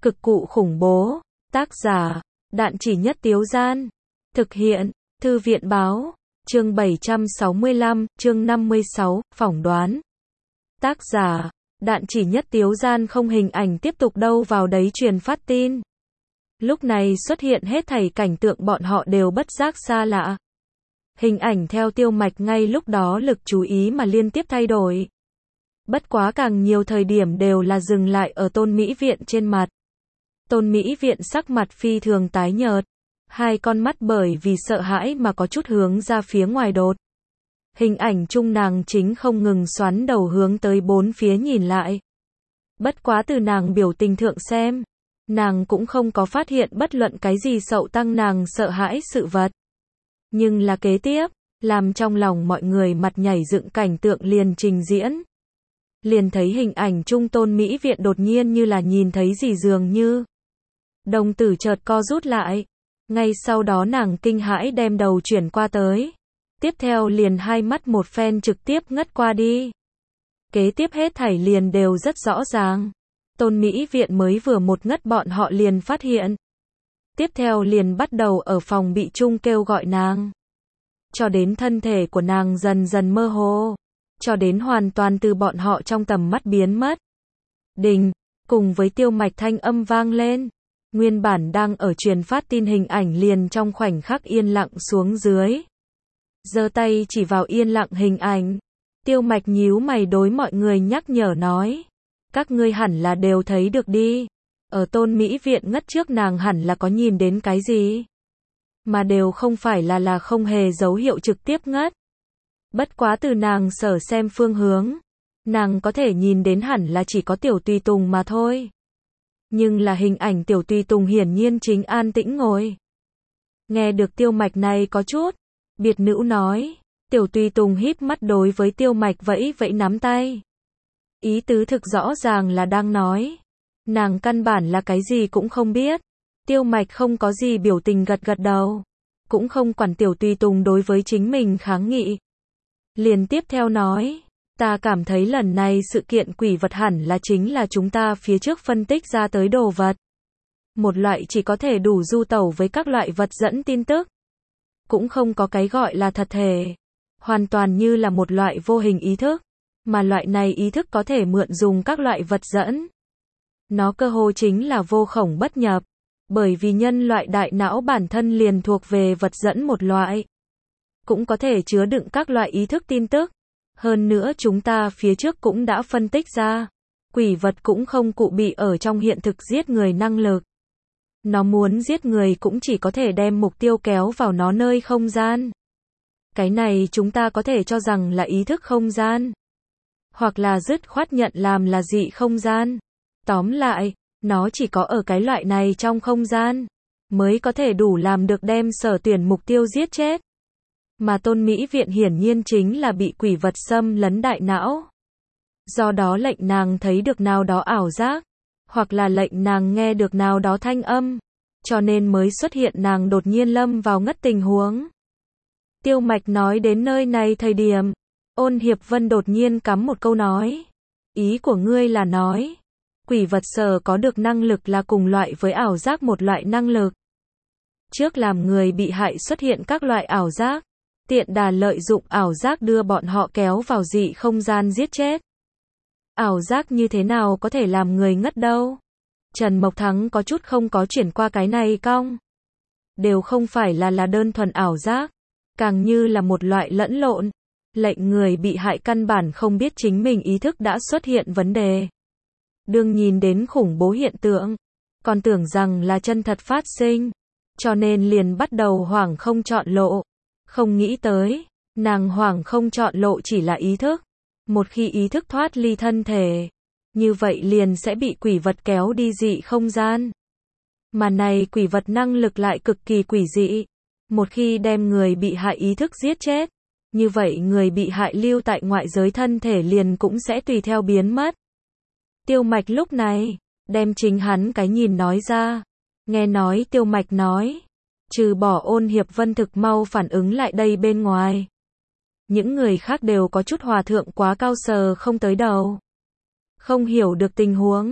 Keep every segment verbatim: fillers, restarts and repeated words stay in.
Cực cụ khủng bố. Tác giả, Đạn Chỉ Nhất Tiếu Gian. Thực hiện, Thư viện Báo. Chương bảy trăm sáu mươi lăm, chương năm mươi sáu, phỏng đoán. Tác giả, Đạn Chỉ Nhất Tiếu Gian. Không hình ảnh tiếp tục đâu vào đấy truyền phát tin. Lúc này xuất hiện hết thảy cảnh tượng bọn họ đều bất giác xa lạ. Hình ảnh theo Tiêu Mạch ngay lúc đó lực chú ý mà liên tiếp thay đổi. Bất quá càng nhiều thời điểm đều là dừng lại ở Tôn Mỹ Viện trên mặt. Tôn Mỹ Viện sắc mặt phi thường tái nhợt. Hai con mắt bởi vì sợ hãi mà có chút hướng ra phía ngoài đột. Hình ảnh chung nàng chính không ngừng xoắn đầu hướng tới bốn phía nhìn lại. Bất quá từ nàng biểu tình thượng xem, nàng cũng không có phát hiện bất luận cái gì sậu tăng nàng sợ hãi sự vật. Nhưng là kế tiếp, làm trong lòng mọi người mặt nhảy dựng cảnh tượng liền trình diễn. Liền thấy hình ảnh trung Tôn Mỹ Viện đột nhiên như là nhìn thấy gì dường như. Đồng tử chợt co rút lại. Ngay sau đó nàng kinh hãi đem đầu chuyển qua tới. Tiếp theo liền hai mắt một phen trực tiếp ngất qua đi. Kế tiếp hết thảy liền đều rất rõ ràng. Tôn Mỹ Viện mới vừa một ngất bọn họ liền phát hiện. Tiếp theo liền bắt đầu ở phòng bị chung kêu gọi nàng. Cho đến thân thể của nàng dần dần mơ hồ. Cho đến hoàn toàn từ bọn họ trong tầm mắt biến mất. Đình, cùng với Tiêu Mạch thanh âm vang lên. Nguyên bản đang ở truyền phát tin hình ảnh liền trong khoảnh khắc yên lặng xuống dưới. Giơ tay chỉ vào yên lặng hình ảnh. Tiêu Mạch nhíu mày đối mọi người nhắc nhở nói. Các ngươi hẳn là đều thấy được đi. Ở Tôn Mỹ Viện ngất trước nàng hẳn là có nhìn đến cái gì. Mà đều không phải là là không hề dấu hiệu trực tiếp ngất. Bất quá từ nàng sở xem phương hướng. Nàng có thể nhìn đến hẳn là chỉ có Tiểu Tùy Tùng mà thôi. Nhưng là hình ảnh Tiểu Tùy Tùng hiển nhiên chính an tĩnh ngồi. Nghe được Tiêu Mạch này có chút. Biệt nữ nói. Tiểu Tùy Tùng híp mắt đối với Tiêu Mạch vẫy vẫy nắm tay. Ý tứ thực rõ ràng là đang nói. Nàng căn bản là cái gì cũng không biết. Tiêu Mạch không có gì biểu tình gật gật đầu. Cũng không quản Tiểu Tùy Tùng đối với chính mình kháng nghị. Liền tiếp theo nói. Ta cảm thấy lần này sự kiện quỷ vật hẳn là chính là chúng ta phía trước phân tích ra tới đồ vật. Một loại chỉ có thể đủ du tẩu với các loại vật dẫn tin tức. Cũng không có cái gọi là thật thể. Hoàn toàn như là một loại vô hình ý thức. Mà loại này ý thức có thể mượn dùng các loại vật dẫn. Nó cơ hồ chính là vô khổng bất nhập. Bởi vì nhân loại đại não bản thân liền thuộc về vật dẫn một loại. Cũng có thể chứa đựng các loại ý thức tin tức. Hơn nữa chúng ta phía trước cũng đã phân tích ra. Quỷ vật cũng không cụ bị ở trong hiện thực giết người năng lực. Nó muốn giết người cũng chỉ có thể đem mục tiêu kéo vào nó nơi không gian. Cái này chúng ta có thể cho rằng là ý thức không gian. Hoặc là dứt khoát nhận làm là dị không gian. Tóm lại, nó chỉ có ở cái loại này trong không gian. Mới có thể đủ làm được đem sở tuyển mục tiêu giết chết. Mà Tôn Mỹ Viện hiển nhiên chính là bị quỷ vật xâm lấn đại não. Do đó lệnh nàng thấy được nào đó ảo giác. Hoặc là lệnh nàng nghe được nào đó thanh âm. Cho nên mới xuất hiện nàng đột nhiên lâm vào ngất tình huống. Tiêu Mạch nói đến nơi này thời điểm. Ôn Hiệp Vân đột nhiên cắm một câu nói. Ý của ngươi là nói. Quỷ vật sở có được năng lực là cùng loại với ảo giác một loại năng lực. Trước làm người bị hại xuất hiện các loại ảo giác. Tiện đà lợi dụng ảo giác đưa bọn họ kéo vào dị không gian giết chết. Ảo giác như thế nào có thể làm người ngất đâu? Trần Mộc Thắng có chút không có chuyển qua cái này cong. Đều không phải là là đơn thuần ảo giác. Càng như là một loại lẫn lộn. Lệnh người bị hại căn bản không biết chính mình ý thức đã xuất hiện vấn đề. Đương nhìn đến khủng bố hiện tượng. Còn tưởng rằng là chân thật phát sinh. Cho nên liền bắt đầu hoảng không chọn lộ. Không nghĩ tới, nàng hoảng không chọn lộ chỉ là ý thức. Một khi ý thức thoát ly thân thể, như vậy liền sẽ bị quỷ vật kéo đi dị không gian. Mà này quỷ vật năng lực lại cực kỳ quỷ dị. Một khi đem người bị hại ý thức giết chết, như vậy người bị hại lưu tại ngoại giới thân thể liền cũng sẽ tùy theo biến mất. Tiêu Mạch lúc này, đem chính hắn cái nhìn nói ra. Nghe nói Tiêu Mạch nói. Trừ bỏ Ôn Hiệp Vân thực mau phản ứng lại đây bên ngoài. Những người khác đều có chút hòa thượng quá cao sờ không tới đầu. Không hiểu được tình huống.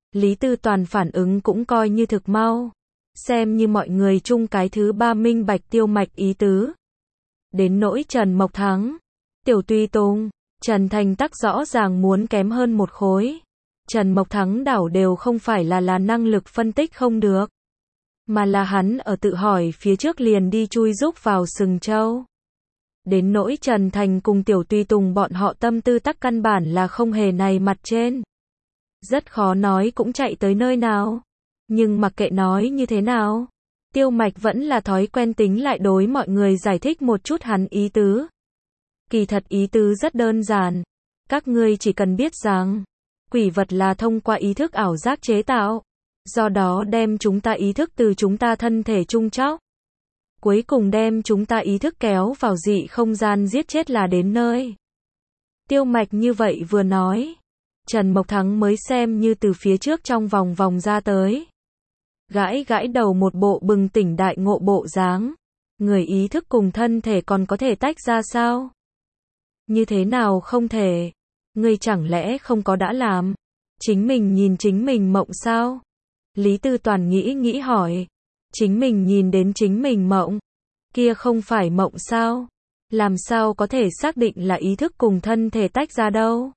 Lý Tư Toàn phản ứng cũng coi như thực mau. Xem như mọi người chung cái thứ ba minh bạch Tiêu Mạch ý tứ. Đến nỗi Trần Mộc Thắng, Tiểu Tùy Tùng, Trần Thành Tắc rõ ràng muốn kém hơn một khối. Trần Mộc Thắng đảo đều không phải là là năng lực phân tích không được, mà là hắn ở tự hỏi phía trước liền đi chui rúc vào sừng trâu. Đến nỗi Trần Thành cùng Tiểu Tùy Tùng bọn họ tâm tư tắc căn bản là không hề này mặt trên. Rất khó nói cũng chạy tới nơi nào. Nhưng mặc kệ nói như thế nào, Tiêu Mạch vẫn là thói quen tính lại đối mọi người giải thích một chút hắn ý tứ. Kỳ thật ý tứ rất đơn giản. Các ngươi chỉ cần biết rằng, quỷ vật là thông qua ý thức ảo giác chế tạo. Do đó đem chúng ta ý thức từ chúng ta thân thể trung chóc. Cuối cùng đem chúng ta ý thức kéo vào dị không gian giết chết là đến nơi. Tiêu Mạch như vậy vừa nói, Trần Mộc Thắng mới xem như từ phía trước trong vòng vòng ra tới. Gãi gãi đầu một bộ bừng tỉnh đại ngộ bộ dáng. Người ý thức cùng thân thể còn có thể tách ra sao? Như thế nào không thể? Ngươi chẳng lẽ không có đã làm? Chính mình nhìn chính mình mộng sao? Lý Tư Toàn nghĩ nghĩ hỏi. Chính mình nhìn đến chính mình mộng? Kia không phải mộng sao? Làm sao có thể xác định là ý thức cùng thân thể tách ra đâu?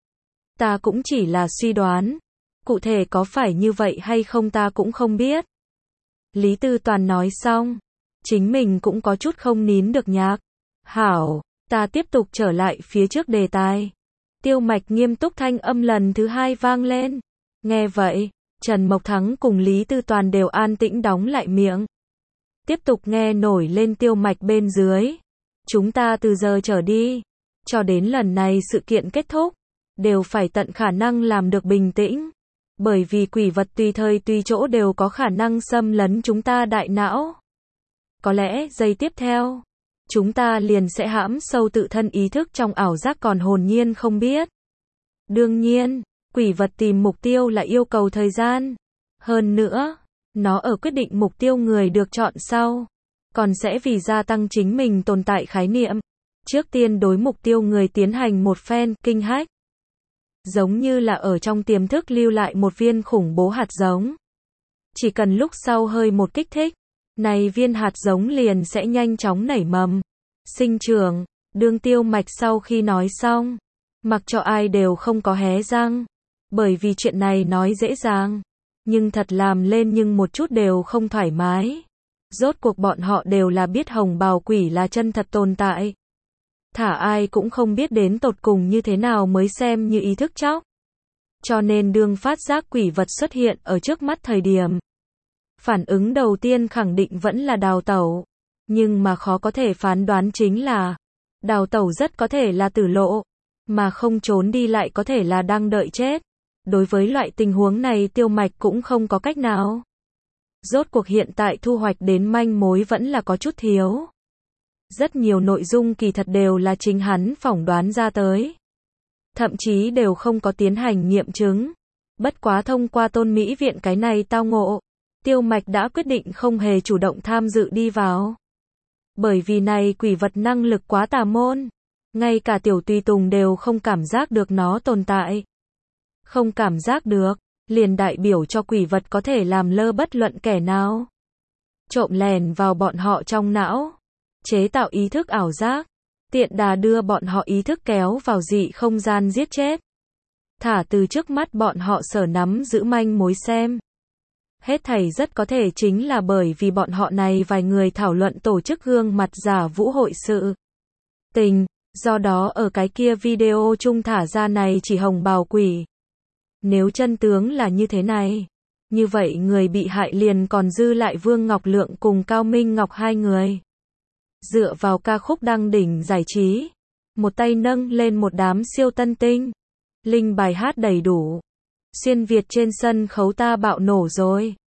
Ta cũng chỉ là suy đoán. Cụ thể có phải như vậy hay không ta cũng không biết. Lý Tư Toàn nói xong, chính mình cũng có chút không nín được nhạc. Hảo, ta tiếp tục trở lại phía trước đề tài. Tiêu Mạch nghiêm túc thanh âm lần thứ hai vang lên. Nghe vậy, Trần Mộc Thắng cùng Lý Tư Toàn đều an tĩnh đóng lại miệng. Tiếp tục nghe nổi lên Tiêu Mạch bên dưới. Chúng ta từ giờ trở đi, cho đến lần này sự kiện kết thúc, đều phải tận khả năng làm được bình tĩnh. Bởi vì quỷ vật tùy thời tùy chỗ đều có khả năng xâm lấn chúng ta đại não. Có lẽ giây tiếp theo, chúng ta liền sẽ hãm sâu tự thân ý thức trong ảo giác còn hồn nhiên không biết. Đương nhiên, quỷ vật tìm mục tiêu là yêu cầu thời gian. Hơn nữa, nó ở quyết định mục tiêu người được chọn sau, còn sẽ vì gia tăng chính mình tồn tại khái niệm. Trước tiên đối mục tiêu người tiến hành một phen kinh hách. Giống như là ở trong tiềm thức lưu lại một viên khủng bố hạt giống. Chỉ cần lúc sau hơi một kích thích, này viên hạt giống liền sẽ nhanh chóng nảy mầm, sinh trưởng. Đương Tiêu Mạch sau khi nói xong, mặc cho ai đều không có hé răng, bởi vì chuyện này nói dễ dàng, nhưng thật làm lên nhưng một chút đều không thoải mái. Rốt cuộc bọn họ đều là biết hồng bào quỷ là chân thật tồn tại. Thả ai cũng không biết đến tột cùng như thế nào mới xem như ý thức chóc. Cho nên đương phát giác quỷ vật xuất hiện ở trước mắt thời điểm, phản ứng đầu tiên khẳng định vẫn là đào tẩu. Nhưng mà khó có thể phán đoán chính là, đào tẩu rất có thể là tử lộ, mà không trốn đi lại có thể là đang đợi chết. Đối với loại tình huống này Tiêu Mạch cũng không có cách nào. Rốt cuộc hiện tại thu hoạch đến manh mối vẫn là có chút thiếu. Rất nhiều nội dung kỳ thật đều là chính hắn phỏng đoán ra tới. Thậm chí đều không có tiến hành nghiệm chứng. Bất quá thông qua Tôn Mỹ Viện cái này tao ngộ, Tiêu Mạch đã quyết định không hề chủ động tham dự đi vào. Bởi vì này quỷ vật năng lực quá tà môn. Ngay cả Tiểu Tùy Tùng đều không cảm giác được nó tồn tại. Không cảm giác được, liền đại biểu cho quỷ vật có thể làm lơ bất luận kẻ nào. Trộm lèn vào bọn họ trong não. Chế tạo ý thức ảo giác, tiện đà đưa bọn họ ý thức kéo vào dị không gian giết chết. Thả từ trước mắt bọn họ sở nắm giữ manh mối xem. Hết thảy rất có thể chính là bởi vì bọn họ này vài người thảo luận tổ chức gương mặt giả vũ hội sự tình, do đó ở cái kia video chung thả ra này chỉ hồng bào quỷ. Nếu chân tướng là như thế này, như vậy người bị hại liền còn dư lại Vương Ngọc Lượng cùng Cao Minh Ngọc hai người. Dựa vào ca khúc đăng đỉnh giải trí, một tay nâng lên một đám siêu tân tinh, linh bài hát đầy đủ, xuyên Việt trên sân khấu ta bạo nổ rồi.